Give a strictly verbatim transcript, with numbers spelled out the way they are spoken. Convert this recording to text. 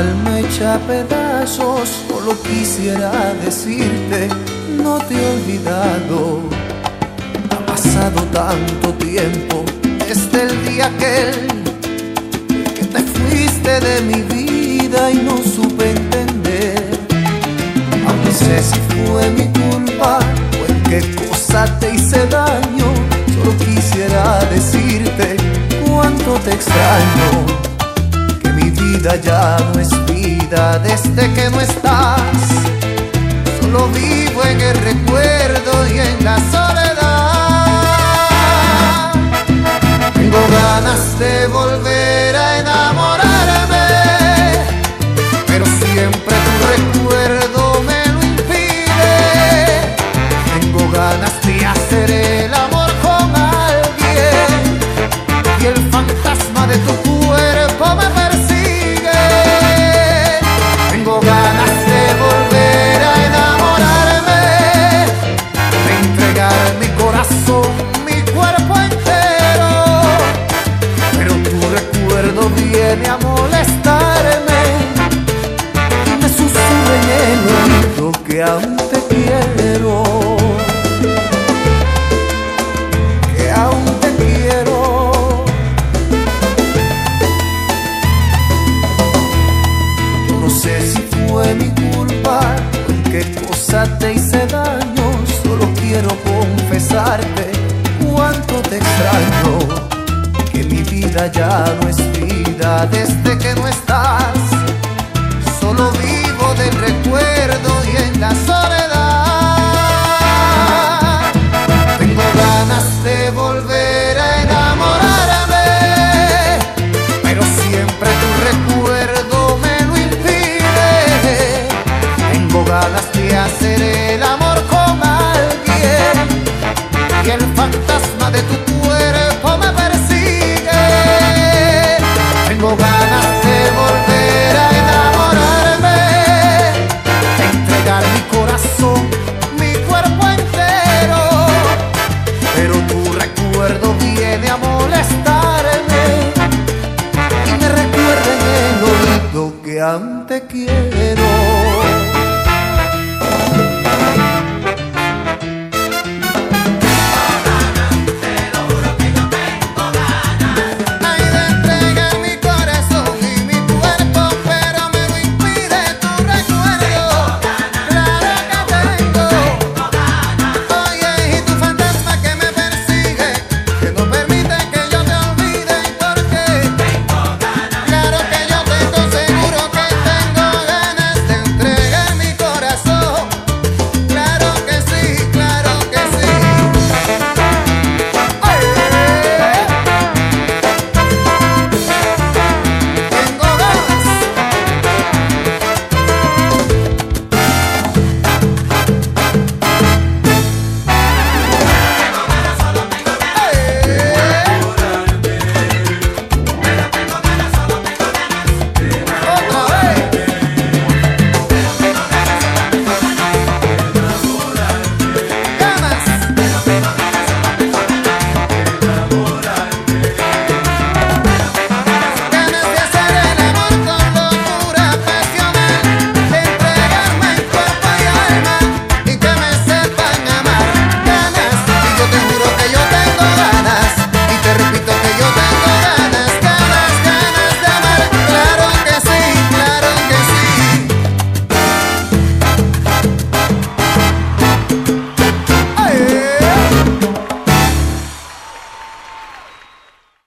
alma hecha a pedazos, solo quisiera decirte, no te he olvidado. Ha pasado tanto tiempo desde el día aquel que te fuiste de mi vida y no supe entender. Aunque sé si fue mi culpa o en qué cosa te hice daño, solo quisiera decirte cuánto te extraño. Que mi vida ya no es vida desde que no estás. Solo vivo en el recuerdo y en la soledad. Tengo ganas de volver a enamorarme, pero siempre tu recuerdo me lo impide. Tengo ganas de hacer el amor con alguien y el fantasma de tu cuerpo me persigue. Tengo ganas de volver a enamorarme, de entregar mi corazón, mi cuerpo entero, pero tu recuerdo viene a molestarme y me susurra en el oído que aún te quiero, que aún te quiero. Yo no sé si fue mi culpa o en qué cosa te hice daño, solo quiero confesarte cuánto te extraño. Que mi vida ya no es vida desde que no estás. Solo vivo del recuerdo y en la soledad. Tengo ganas de volver a enamorarme, pero siempre tu recuerdo me lo impide. Tengo ganas de hacer el amor con alguien y el fantasma de tu cuerpo me persigue. Tengo ganas de volver a enamorarme, de entregar mi corazón, mi cuerpo entero, pero tu recuerdo viene a molestarme y me recuerda en el oído que aún te quiero.